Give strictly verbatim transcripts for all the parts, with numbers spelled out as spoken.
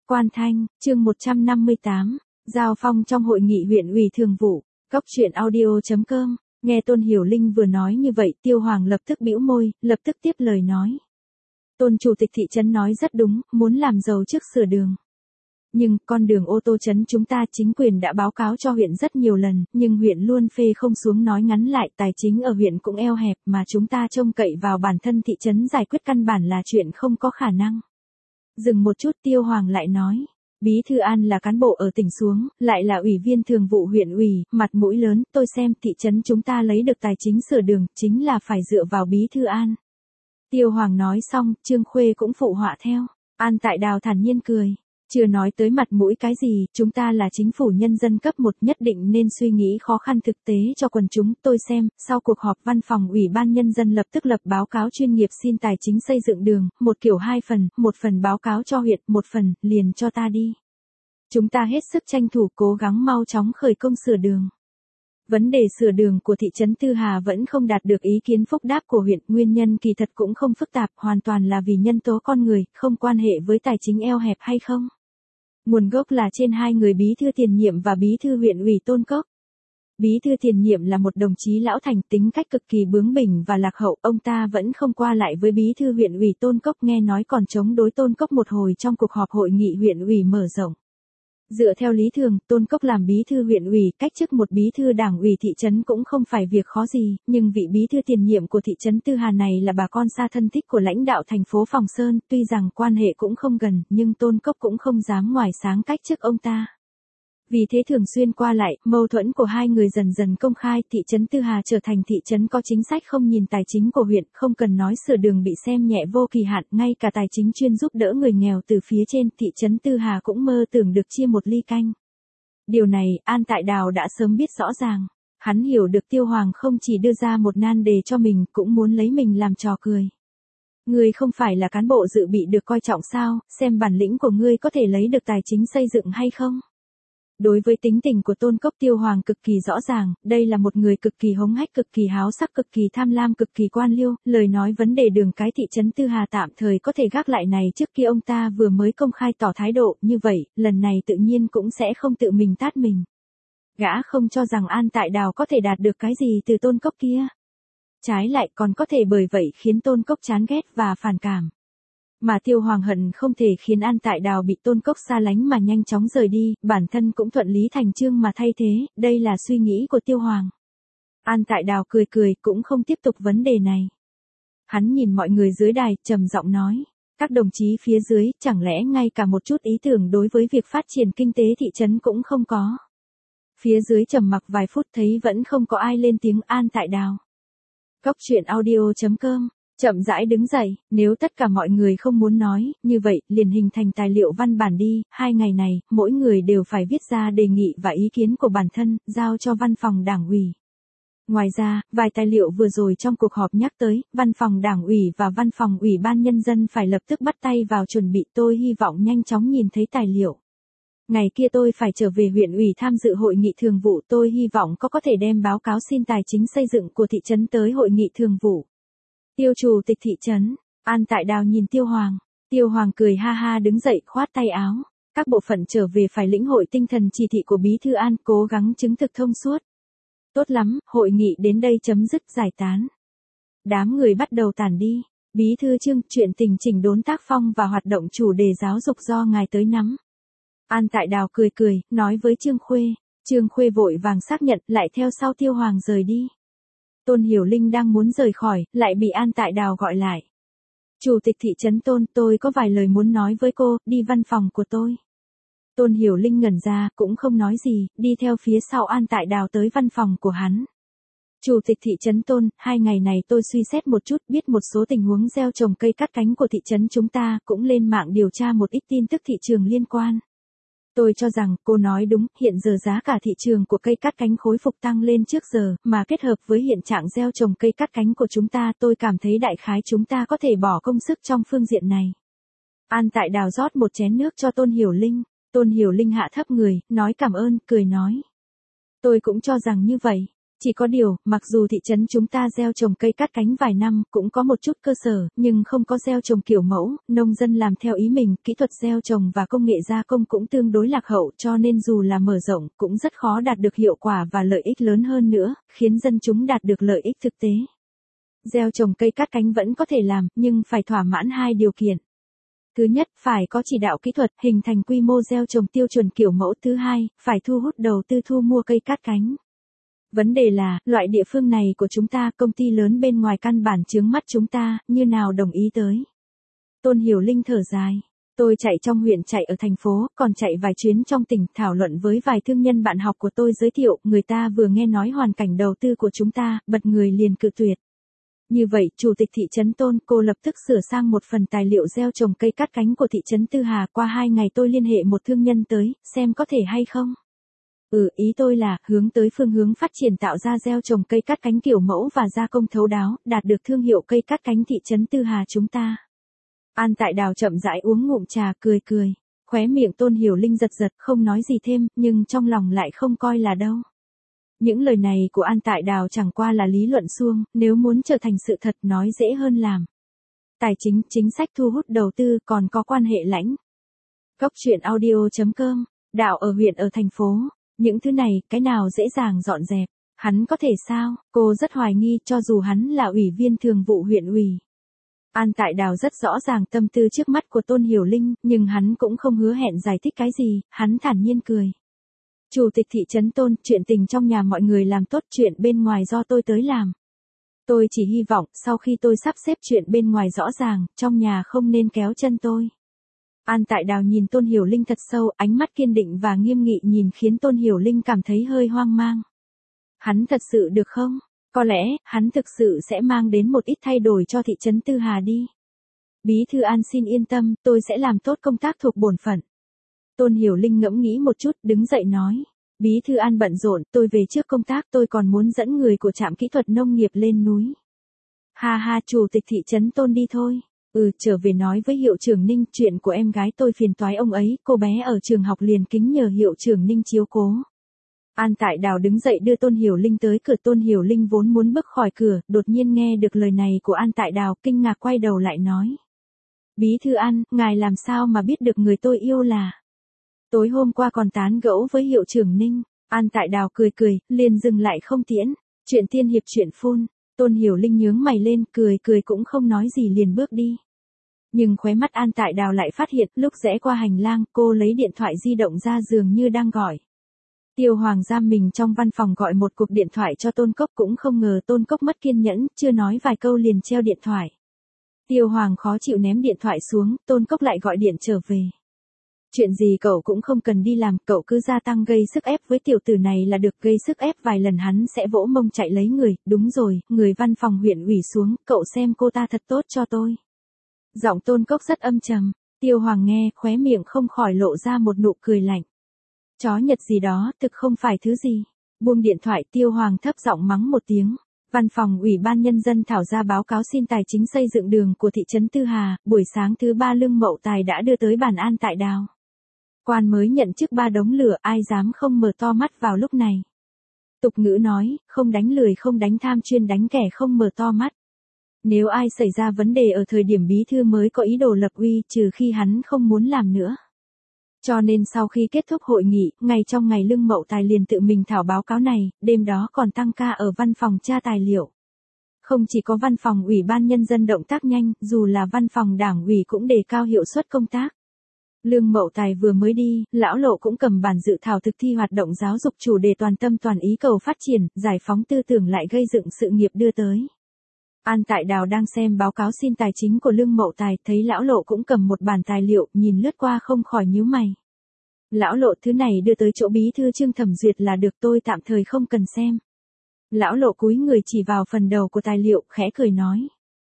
Quan Thanh, chương một trăm năm mươi tám, giao phong trong hội nghị huyện ủy thường vụ, Cốc truyện audio chấm com. Nghe Tôn Hiểu Linh vừa nói như vậy, Tiêu Hoàng lập tức bĩu môi, lập tức tiếp lời nói. Tôn chủ tịch thị trấn nói rất đúng, muốn làm giàu trước sửa đường. Nhưng, con đường ô tô trấn chúng ta chính quyền đã báo cáo cho huyện rất nhiều lần, nhưng huyện luôn phê không xuống, nói ngắn lại tài chính ở huyện cũng eo hẹp mà chúng ta trông cậy vào bản thân thị trấn giải quyết căn bản là chuyện không có khả năng. Dừng một chút, Tiêu Hoàng lại nói. Bí thư An là cán bộ ở tỉnh xuống, lại là ủy viên thường vụ huyện ủy, mặt mũi lớn, tôi xem thị trấn chúng ta lấy được tài chính sửa đường, chính là phải dựa vào bí thư An. Tiêu Hoàng nói xong, Trương Khuê cũng phụ họa theo. An Tại Đào thản nhiên cười. Chưa nói tới mặt mũi cái gì, chúng ta là chính phủ nhân dân cấp một, nhất định nên suy nghĩ khó khăn thực tế cho quần chúng. Tôi xem, sau cuộc họp văn phòng ủy ban nhân dân lập tức lập báo cáo chuyên nghiệp xin tài chính xây dựng đường, một kiểu hai phần, một phần báo cáo cho huyện, một phần, liền cho ta đi. Chúng ta hết sức tranh thủ cố gắng mau chóng khởi công sửa đường. Vấn đề sửa đường của thị trấn Tư Hà vẫn không đạt được ý kiến phúc đáp của huyện, nguyên nhân kỳ thật cũng không phức tạp, hoàn toàn là vì nhân tố con người, không quan hệ với tài chính eo hẹp hay không. Nguồn gốc là trên hai người bí thư tiền nhiệm và bí thư huyện ủy Tôn Cốc. Bí thư tiền nhiệm là một đồng chí lão thành, tính cách cực kỳ bướng bỉnh và lạc hậu, ông ta vẫn không qua lại với bí thư huyện ủy Tôn Cốc, nghe nói còn chống đối Tôn Cốc một hồi trong cuộc họp hội nghị huyện ủy mở rộng. Dựa theo lý thường, Tôn Cốc làm bí thư huyện ủy, cách chức một bí thư đảng ủy thị trấn cũng không phải việc khó gì, nhưng vị bí thư tiền nhiệm của thị trấn Tư Hà này là bà con xa thân thích của lãnh đạo thành phố Phòng Sơn, tuy rằng quan hệ cũng không gần, nhưng Tôn Cốc cũng không dám ngoài sáng cách chức ông ta. Vì thế thường xuyên qua lại, mâu thuẫn của hai người dần dần công khai, thị trấn Tư Hà trở thành thị trấn có chính sách không nhìn tài chính của huyện, không cần nói sửa đường bị xem nhẹ vô kỳ hạn, ngay cả tài chính chuyên giúp đỡ người nghèo từ phía trên, thị trấn Tư Hà cũng mơ tưởng được chia một ly canh. Điều này, An Tại Đào đã sớm biết rõ ràng. Hắn hiểu được Tiêu Hoàng không chỉ đưa ra một nan đề cho mình, cũng muốn lấy mình làm trò cười. Ngươi không phải là cán bộ dự bị được coi trọng sao, xem bản lĩnh của ngươi có thể lấy được tài chính xây dựng hay không? Đối với tính tình của Tôn Cốc, Tiêu Hoàng cực kỳ rõ ràng, đây là một người cực kỳ hống hách, cực kỳ háo sắc, cực kỳ tham lam, cực kỳ quan liêu, lời nói vấn đề đường cái thị trấn Tư Hà tạm thời có thể gác lại này, trước kia ông ta vừa mới công khai tỏ thái độ, như vậy, lần này tự nhiên cũng sẽ không tự mình tát mình. Gã không cho rằng An Tại Đào có thể đạt được cái gì từ Tôn Cốc kia. Trái lại còn có thể bởi vậy khiến Tôn Cốc chán ghét và phản cảm. Mà Tiêu Hoàng hận không thể khiến An Tại Đào bị Tôn Cốc xa lánh mà nhanh chóng rời đi, bản thân cũng thuận lý thành chương mà thay thế, đây là suy nghĩ của Tiêu Hoàng. An Tại Đào cười cười cũng không tiếp tục vấn đề này. Hắn nhìn mọi người dưới đài, trầm giọng nói, các đồng chí phía dưới, chẳng lẽ ngay cả một chút ý tưởng đối với việc phát triển kinh tế thị trấn cũng không có. Phía dưới trầm mặc vài phút thấy vẫn không có ai lên tiếng. An Tại Đào. Cốc truyện audio chấm com. Chậm rãi đứng dậy, nếu tất cả mọi người không muốn nói, như vậy, liền hình thành tài liệu văn bản đi, hai ngày này, mỗi người đều phải viết ra đề nghị và ý kiến của bản thân, giao cho văn phòng đảng ủy. Ngoài ra, vài tài liệu vừa rồi trong cuộc họp nhắc tới, văn phòng đảng ủy và văn phòng ủy ban nhân dân phải lập tức bắt tay vào chuẩn bị, tôi hy vọng nhanh chóng nhìn thấy tài liệu. Ngày kia tôi phải trở về huyện ủy tham dự hội nghị thường vụ, tôi hy vọng có có thể đem báo cáo xin tài chính xây dựng của thị trấn tới hội nghị thường vụ. Tiêu chủ tịch thị trấn, An Tại Đào nhìn Tiêu Hoàng. Tiêu Hoàng cười ha ha đứng dậy khoát tay áo. Các bộ phận trở về phải lĩnh hội tinh thần chỉ thị của bí thư An, cố gắng chứng thực thông suốt. Tốt lắm, hội nghị đến đây chấm dứt, giải tán. Đám người bắt đầu tản đi. Bí thư Trương, chuyện tình chỉnh đốn tác phong và hoạt động chủ đề giáo dục do ngài tới nắm. An Tại Đào cười cười, nói với Trương Khuê. Trương Khuê vội vàng xác nhận, lại theo sau Tiêu Hoàng rời đi. Tôn Hiểu Linh đang muốn rời khỏi, lại bị An Tại Đào gọi lại. Chủ tịch thị trấn Tôn, tôi có vài lời muốn nói với cô, đi văn phòng của tôi. Tôn Hiểu Linh ngẩn ra, cũng không nói gì, đi theo phía sau An Tại Đào tới văn phòng của hắn. Chủ tịch thị trấn Tôn, hai ngày này tôi suy xét một chút, biết một số tình huống gieo trồng cây cắt cánh của thị trấn chúng ta, cũng lên mạng điều tra một ít tin tức thị trường liên quan. Tôi cho rằng, cô nói đúng, hiện giờ giá cả thị trường của cây cắt cánh khối phục tăng lên trước giờ, mà kết hợp với hiện trạng gieo trồng cây cắt cánh của chúng ta, tôi cảm thấy đại khái chúng ta có thể bỏ công sức trong phương diện này. An Tại Đào rót một chén nước cho Tôn Hiểu Linh. Tôn Hiểu Linh hạ thấp người, nói cảm ơn, cười nói. Tôi cũng cho rằng như vậy. Chỉ có điều, mặc dù thị trấn chúng ta gieo trồng cây cát cánh vài năm, cũng có một chút cơ sở, nhưng không có gieo trồng kiểu mẫu, nông dân làm theo ý mình, kỹ thuật gieo trồng và công nghệ gia công cũng tương đối lạc hậu, cho nên dù là mở rộng, cũng rất khó đạt được hiệu quả và lợi ích lớn hơn nữa, khiến dân chúng đạt được lợi ích thực tế. Gieo trồng cây cát cánh vẫn có thể làm, nhưng phải thỏa mãn hai điều kiện. Thứ nhất, phải có chỉ đạo kỹ thuật, hình thành quy mô gieo trồng tiêu chuẩn kiểu mẫu. Thứ hai, phải thu hút đầu tư thu mua cây cát cánh. Vấn đề là, loại địa phương này của chúng ta, công ty lớn bên ngoài căn bản chướng mắt chúng ta, như nào đồng ý tới. Tôn Hiểu Linh thở dài. Tôi chạy trong huyện, chạy ở thành phố, còn chạy vài chuyến trong tỉnh, thảo luận với vài thương nhân bạn học của tôi giới thiệu, người ta vừa nghe nói hoàn cảnh đầu tư của chúng ta, bật người liền cự tuyệt. Như vậy, Chủ tịch thị trấn Tôn, cô lập tức sửa sang một phần tài liệu gieo trồng cây cát cánh của thị trấn Tư Hà. Qua hai ngày tôi liên hệ một thương nhân tới, xem có thể hay không. Ừ, ý tôi là, hướng tới phương hướng phát triển tạo ra gieo trồng cây cát cánh kiểu mẫu và gia công thấu đáo, đạt được thương hiệu cây cát cánh thị trấn Tư Hà chúng ta. An Tại Đào chậm rãi uống ngụm trà, cười cười. Khóe miệng Tôn Hiểu Linh giật giật, không nói gì thêm, nhưng trong lòng lại không coi là đâu. Những lời này của An Tại Đào chẳng qua là lý luận suông, nếu muốn trở thành sự thật nói dễ hơn làm. Tài chính, chính sách thu hút đầu tư, còn có quan hệ lãnh. Góc truyện audio chấm com, đạo ở huyện ở thành phố, những thứ này, cái nào dễ dàng dọn dẹp, hắn có thể sao, cô rất hoài nghi cho dù hắn là ủy viên thường vụ huyện ủy. An Tại Đào rất rõ ràng tâm tư trước mắt của Tôn Hiểu Linh, nhưng hắn cũng không hứa hẹn giải thích cái gì, hắn thản nhiên cười. Chủ tịch thị trấn Tôn, chuyện tình trong nhà mọi người làm tốt, chuyện bên ngoài do tôi tới làm. Tôi chỉ hy vọng, sau khi tôi sắp xếp chuyện bên ngoài rõ ràng, trong nhà không nên kéo chân tôi. An Tại Đào nhìn Tôn Hiểu Linh thật sâu, ánh mắt kiên định và nghiêm nghị nhìn khiến Tôn Hiểu Linh cảm thấy hơi hoang mang. Hắn thật sự được không? Có lẽ, hắn thực sự sẽ mang đến một ít thay đổi cho thị trấn Tư Hà đi. Bí thư An xin yên tâm, tôi sẽ làm tốt công tác thuộc bổn phận. Tôn Hiểu Linh ngẫm nghĩ một chút, đứng dậy nói. Bí thư An bận rộn, tôi về trước công tác, tôi còn muốn dẫn người của trạm kỹ thuật nông nghiệp lên núi. Ha ha, Chủ tịch thị trấn Tôn đi thôi. Ừ, trở về nói với hiệu trưởng Ninh, chuyện của em gái tôi phiền toái ông ấy, cô bé ở trường học liền kính nhờ hiệu trưởng Ninh chiếu cố. An Tại Đào đứng dậy đưa Tôn Hiểu Linh tới cửa. Tôn Hiểu Linh vốn muốn bước khỏi cửa, đột nhiên nghe được lời này của An Tại Đào, kinh ngạc quay đầu lại nói. Bí thư An, ngài làm sao mà biết được người tôi yêu là... Tối hôm qua còn tán gẫu với hiệu trưởng Ninh. An Tại Đào cười cười, liền dừng lại không tiễn. Chuyện tiên hiệp chuyện phun. Tôn Hiểu Linh nhướng mày lên, cười cười cũng không nói gì liền bước đi. Nhưng khóe mắt An Tại Đào lại phát hiện, lúc rẽ qua hành lang, cô lấy điện thoại di động ra dường như đang gọi. Tiêu Hoàng giam mình trong văn phòng gọi một cuộc điện thoại cho Tôn Cốc, cũng không ngờ Tôn Cốc mất kiên nhẫn, chưa nói vài câu liền treo điện thoại. Tiêu Hoàng khó chịu ném điện thoại xuống, Tôn Cốc lại gọi điện trở về. Chuyện gì cậu cũng không cần đi làm, cậu cứ gia tăng gây sức ép với tiểu tử này là được, gây sức ép vài lần hắn sẽ vỗ mông chạy lấy người, đúng rồi, người văn phòng huyện ủy xuống, cậu xem cô ta thật tốt cho tôi. Giọng Tôn Cốc rất âm trầm, Tiêu Hoàng nghe, khóe miệng không khỏi lộ ra một nụ cười lạnh. Chó Nhật gì đó, thực không phải thứ gì. Buông điện thoại, Tiêu Hoàng thấp giọng mắng một tiếng. Văn phòng Ủy ban Nhân dân thảo ra báo cáo xin tài chính xây dựng đường của thị trấn Tư Hà, buổi sáng thứ ba Lương Mậu Tài đã đưa tới bàn An Tại Đào. Quan mới nhận chức ba đống lửa, ai dám không mở to mắt vào lúc này. Tục ngữ nói, không đánh lười không đánh tham, chuyên đánh kẻ không mở to mắt. Nếu ai xảy ra vấn đề ở thời điểm bí thư mới có ý đồ lập uy, trừ khi hắn không muốn làm nữa. Cho nên sau khi kết thúc hội nghị, ngay trong ngày Lương Mậu Tài liền tự mình thảo báo cáo này, đêm đó còn tăng ca ở văn phòng tra tài liệu. Không chỉ có văn phòng Ủy ban Nhân dân động tác nhanh, dù là văn phòng đảng ủy cũng đề cao hiệu suất công tác. Lương Mậu Tài vừa mới đi, lão Lộ cũng cầm bản dự thảo thực thi hoạt động giáo dục chủ đề toàn tâm toàn ý cầu phát triển, giải phóng tư tưởng lại gây dựng sự nghiệp đưa tới. An Tại Đào đang xem báo cáo xin tài chính của Lương Mậu Tài, thấy lão Lộ cũng cầm một bản tài liệu, nhìn lướt qua không khỏi nhíu mày. Lão Lộ, thứ này đưa tới chỗ bí thư Trương thẩm duyệt là được, tôi tạm thời không cần xem. Lão Lộ cúi người chỉ vào phần đầu của tài liệu, khẽ cười nói.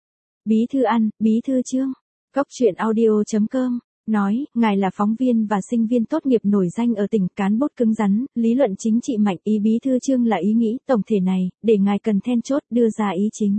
Bí thư An, bí thư Trương. Góc truyện audio chấm com. Nói, ngài là phóng viên và sinh viên tốt nghiệp nổi danh ở tỉnh, cán bút cứng rắn, lý luận chính trị mạnh, ý bí thư Trương là ý nghĩ tổng thể này, để ngài cần then chốt đưa ra ý chính.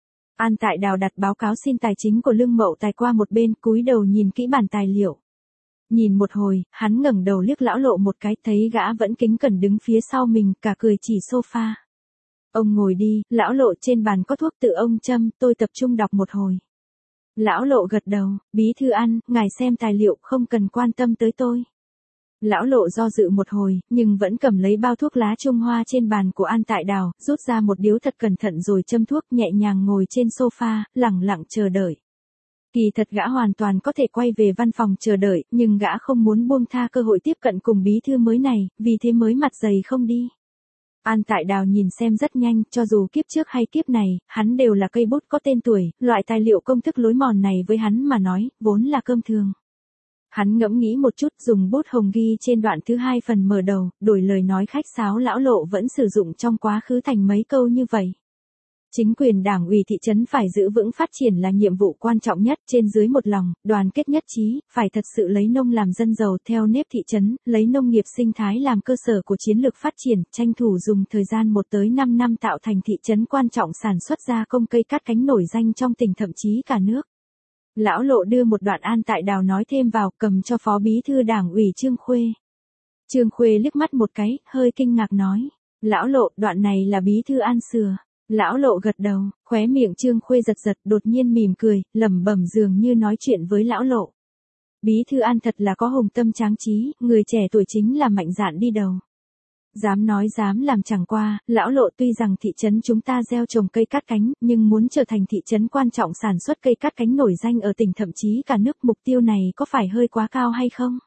An Tại Đào đặt báo cáo xin tài chính của Lương Mậu Tài qua một bên, cúi đầu nhìn kỹ bản tài liệu. Nhìn một hồi, hắn ngẩng đầu liếc lão Lộ một cái, thấy gã vẫn kính cẩn đứng phía sau mình, cả cười chỉ sofa. Ông ngồi đi, lão Lộ, trên bàn có thuốc tự ông châm, tôi tập trung đọc một hồi. Lão Lộ gật đầu, bí thư An, ngài xem tài liệu, không cần quan tâm tới tôi. Lão Lộ do dự một hồi, nhưng vẫn cầm lấy bao thuốc lá Trung Hoa trên bàn của An Tại Đào, rút ra một điếu thật cẩn thận rồi châm thuốc, nhẹ nhàng ngồi trên sofa, lẳng lặng chờ đợi. Kỳ thật gã hoàn toàn có thể quay về văn phòng chờ đợi, nhưng gã không muốn buông tha cơ hội tiếp cận cùng bí thư mới này, vì thế mới mặt dày không đi. An Tại Đào nhìn xem rất nhanh, cho dù kiếp trước hay kiếp này, hắn đều là cây bút có tên tuổi, loại tài liệu công thức lối mòn này với hắn mà nói, vốn là cơm thường. Hắn ngẫm nghĩ một chút, dùng bút hồng ghi trên đoạn thứ hai phần mở đầu, đổi lời nói khách sáo lão Lộ vẫn sử dụng trong quá khứ thành mấy câu như vậy. Chính quyền đảng ủy thị trấn phải giữ vững phát triển là nhiệm vụ quan trọng nhất, trên dưới một lòng, đoàn kết nhất trí, phải thật sự lấy nông làm dân giàu theo nếp thị trấn, lấy nông nghiệp sinh thái làm cơ sở của chiến lược phát triển, tranh thủ dùng thời gian một tới năm năm tạo thành thị trấn quan trọng sản xuất gia công cây cát cánh nổi danh trong tỉnh thậm chí cả nước. Lão Lộ đưa một đoạn An Tại Đào nói thêm vào, cầm cho phó bí thư đảng ủy Trương Khuê. Trương Khuê liếc mắt một cái, hơi kinh ngạc nói, lão Lộ, đoạn này là bí thư An sửa. Lão Lộ gật đầu, khóe miệng Trương Khuê giật giật, đột nhiên mỉm cười, lẩm bẩm dường như nói chuyện với lão Lộ. Bí thư An thật là có hùng tâm tráng trí, người trẻ tuổi chính là mạnh dạn đi đầu. Dám nói dám làm chẳng qua, lão Lộ, tuy rằng thị trấn chúng ta gieo trồng cây cát cánh, nhưng muốn trở thành thị trấn quan trọng sản xuất cây cát cánh nổi danh ở tỉnh thậm chí cả nước, mục tiêu này có phải hơi quá cao hay không?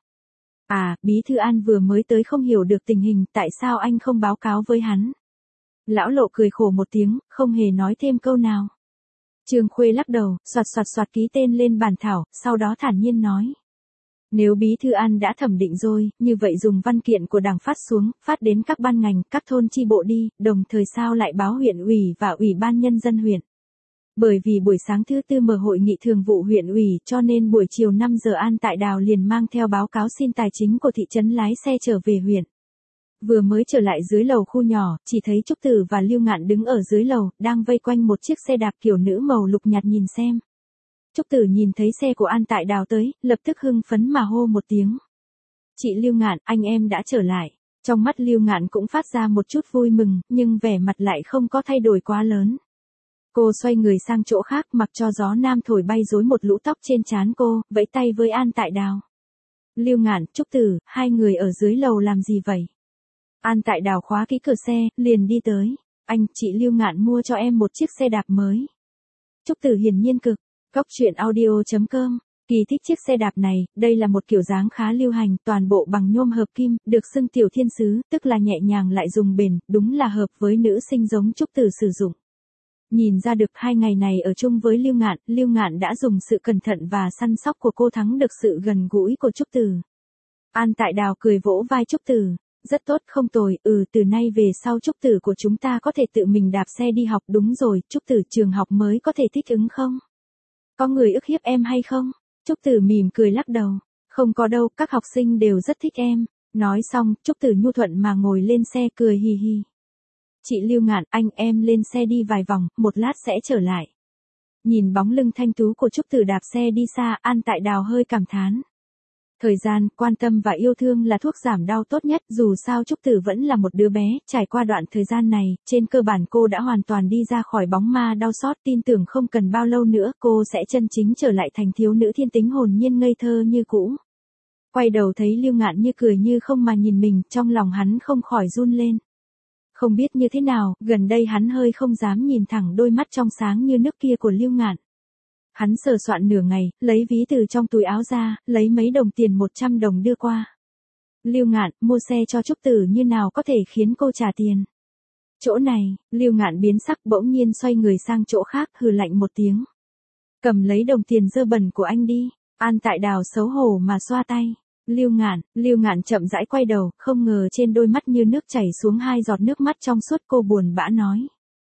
À, bí thư An vừa mới tới không hiểu được tình hình, tại sao anh không báo cáo với hắn? Lão Lộ cười khổ một tiếng, không hề nói thêm câu nào. Trương Khuê lắc đầu, soạt soạt soạt ký tên lên bản thảo, sau đó thản nhiên nói. Nếu bí thư An đã thẩm định rồi, như vậy dùng văn kiện của đảng phát xuống, phát đến các ban ngành, các thôn chi bộ đi, đồng thời sao lại báo huyện ủy và ủy ban nhân dân huyện. Bởi vì buổi sáng thứ tư mở hội nghị thường vụ huyện ủy, cho nên buổi chiều năm giờ An Tại Đào liền mang theo báo cáo xin tài chính của thị trấn lái xe trở về huyện. Vừa mới trở lại dưới lầu khu nhỏ, chỉ thấy Trúc Tử và Lưu Ngạn đứng ở dưới lầu, đang vây quanh một chiếc xe đạp kiểu nữ màu lục nhạt nhìn xem. Trúc Tử nhìn thấy xe của An Tại Đào tới, lập tức hưng phấn mà hô một tiếng. Chị Lưu Ngạn, anh em đã trở lại. Trong mắt Lưu Ngạn cũng phát ra một chút vui mừng, nhưng vẻ mặt lại không có thay đổi quá lớn. Cô xoay người sang chỗ khác, mặc cho gió nam thổi bay rối một lũ tóc trên trán cô, vẫy tay với An Tại Đào. Lưu Ngạn, Trúc Tử, hai người ở dưới lầu làm gì vậy? An Tại Đào khóa kỹ cửa xe, liền đi tới. Anh, chị Lưu Ngạn mua cho em một chiếc xe đạp mới. Trúc Tử hiển nhiên cực. Góc truyện audio chấm com. Kỳ thích chiếc xe đạp này, đây là một kiểu dáng khá lưu hành, toàn bộ bằng nhôm hợp kim, được xưng tiểu thiên sứ, tức là nhẹ nhàng lại dùng bền, đúng là hợp với nữ sinh giống Trúc Tử sử dụng. Nhìn ra được hai ngày này ở chung với Lưu Ngạn, Lưu Ngạn đã dùng sự cẩn thận và săn sóc của cô thắng được sự gần gũi của Trúc Tử. An Tại Đào cười vỗ vai Trúc Tử. Rất tốt, không tồi, ừ, từ nay về sau Trúc Tử của chúng ta có thể tự mình đạp xe đi học, đúng rồi, Trúc Tử, trường học mới có thể thích ứng không? Có người ức hiếp em hay không? Trúc Tử mỉm cười lắc đầu. Không có đâu, các học sinh đều rất thích em. Nói xong, Trúc Tử nhu thuận mà ngồi lên xe cười hì hì. Chị Lưu Ngạn, anh em lên xe đi vài vòng, một lát sẽ trở lại. Nhìn bóng lưng thanh tú của Trúc Tử đạp xe đi xa, An Tại Đào hơi cảm thán. Thời gian, quan tâm và yêu thương là thuốc giảm đau tốt nhất, dù sao Trúc Tử vẫn là một đứa bé, trải qua đoạn thời gian này, trên cơ bản cô đã hoàn toàn đi ra khỏi bóng ma đau xót, tin tưởng không cần bao lâu nữa cô sẽ chân chính trở lại thành thiếu nữ thiên tính hồn nhiên ngây thơ như cũ. Quay đầu thấy Lưu Ngạn như cười như không mà nhìn mình, trong lòng hắn không khỏi run lên. Không biết như thế nào, gần đây hắn hơi không dám nhìn thẳng đôi mắt trong sáng như nước kia của Lưu Ngạn. Hắn sờ soạn nửa ngày, lấy ví từ trong túi áo ra, lấy mấy đồng tiền một trăm đồng đưa qua. Lưu Ngạn, mua xe cho Trúc Tử như nào có thể khiến cô trả tiền? Chỗ này, Lưu Ngạn biến sắc bỗng nhiên xoay người sang chỗ khác, hừ lạnh một tiếng. Cầm lấy đồng tiền dơ bẩn của anh đi. An Tại Đào xấu hổ mà xoa tay. Lưu Ngạn, Lưu Ngạn chậm rãi quay đầu, không ngờ trên đôi mắt như nước chảy xuống hai giọt nước mắt trong suốt, cô buồn bã nói.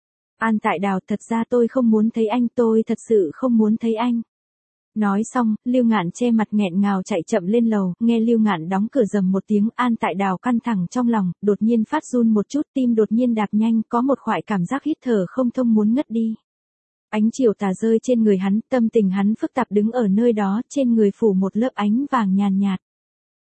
An Tại Đào, thật ra tôi không muốn thấy anh, tôi thật sự không muốn thấy anh. Nói xong, Lưu Ngạn che mặt nghẹn ngào chạy chậm lên lầu, nghe Lưu Ngạn đóng cửa rầm một tiếng, An Tại Đào căng thẳng trong lòng, đột nhiên phát run một chút, tim đột nhiên đạp nhanh, có một khoải cảm giác hít thở không thông muốn ngất đi. Ánh chiều tà rơi trên người hắn, tâm tình hắn phức tạp đứng ở nơi đó, trên người phủ một lớp ánh vàng nhàn nhạt.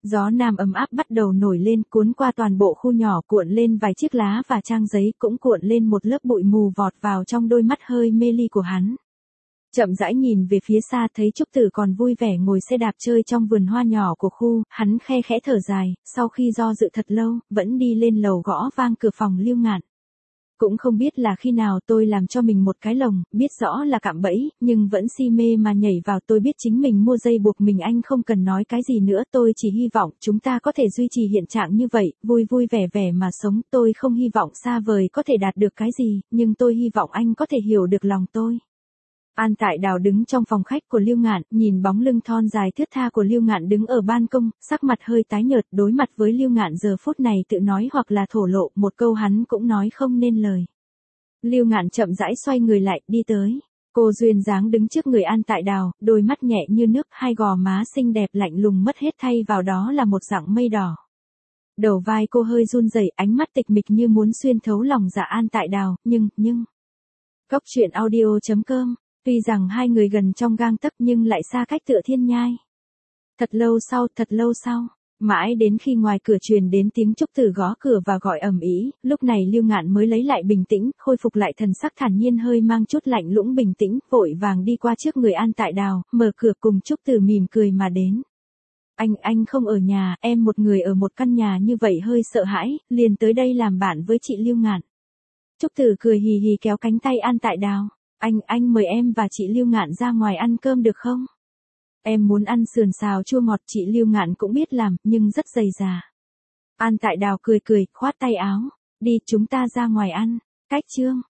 Gió nam ấm áp bắt đầu nổi lên, cuốn qua toàn bộ khu nhỏ, cuộn lên vài chiếc lá và trang giấy, cũng cuộn lên một lớp bụi mù vọt vào trong đôi mắt hơi mê ly của hắn. Chậm rãi nhìn về phía xa, thấy Trúc Tử còn vui vẻ ngồi xe đạp chơi trong vườn hoa nhỏ của khu, hắn khe khẽ thở dài, sau khi do dự thật lâu, vẫn đi lên lầu gõ vang cửa phòng Lưu Ngạn. Cũng không biết là khi nào tôi làm cho mình một cái lồng, biết rõ là cạm bẫy, nhưng vẫn si mê mà nhảy vào. Tôi biết chính mình mua dây buộc mình, anh không cần nói cái gì nữa, tôi chỉ hy vọng chúng ta có thể duy trì hiện trạng như vậy, vui vui vẻ vẻ mà sống. Tôi không hy vọng xa vời có thể đạt được cái gì, nhưng tôi hy vọng anh có thể hiểu được lòng tôi. An Tại Đào đứng trong phòng khách của Lưu Ngạn, nhìn bóng lưng thon dài thướt tha của Lưu Ngạn đứng ở ban công, sắc mặt hơi tái nhợt, đối mặt với Lưu Ngạn giờ phút này tự nói hoặc là thổ lộ, một câu hắn cũng nói không nên lời. Lưu Ngạn chậm rãi xoay người lại, đi tới. Cô duyên dáng đứng trước người An Tại Đào, đôi mắt nhẹ như nước, hai gò má xinh đẹp lạnh lùng mất hết, thay vào đó là một dạng mây đỏ. Đầu vai cô hơi run rẩy, ánh mắt tịch mịch như muốn xuyên thấu lòng dạ An Tại Đào, nhưng, nhưng. Cốc truyện audio chấm com. Tuy rằng hai người gần trong gang tấc nhưng lại xa cách tựa thiên nhai. Thật lâu sau, thật lâu sau, mãi đến khi ngoài cửa truyền đến tiếng Trúc Tử gõ cửa và gọi ầm ĩ, lúc này Lưu Ngạn mới lấy lại bình tĩnh, khôi phục lại thần sắc thản nhiên hơi mang chút lạnh lũng bình tĩnh, vội vàng đi qua trước người An Tại Đào, mở cửa cùng Trúc Tử mỉm cười mà đến. Anh, anh không ở nhà, em một người ở một căn nhà như vậy hơi sợ hãi, liền tới đây làm bạn với chị Lưu Ngạn. Trúc Tử cười hì hì kéo cánh tay An Tại Đào. Anh, anh mời em và chị Lưu Ngạn ra ngoài ăn cơm được không? Em muốn ăn sườn xào chua ngọt, chị Lưu Ngạn cũng biết làm, nhưng rất dày dà. An Tại Đào cười cười, khoát tay áo. Đi, chúng ta ra ngoài ăn. Cách chương.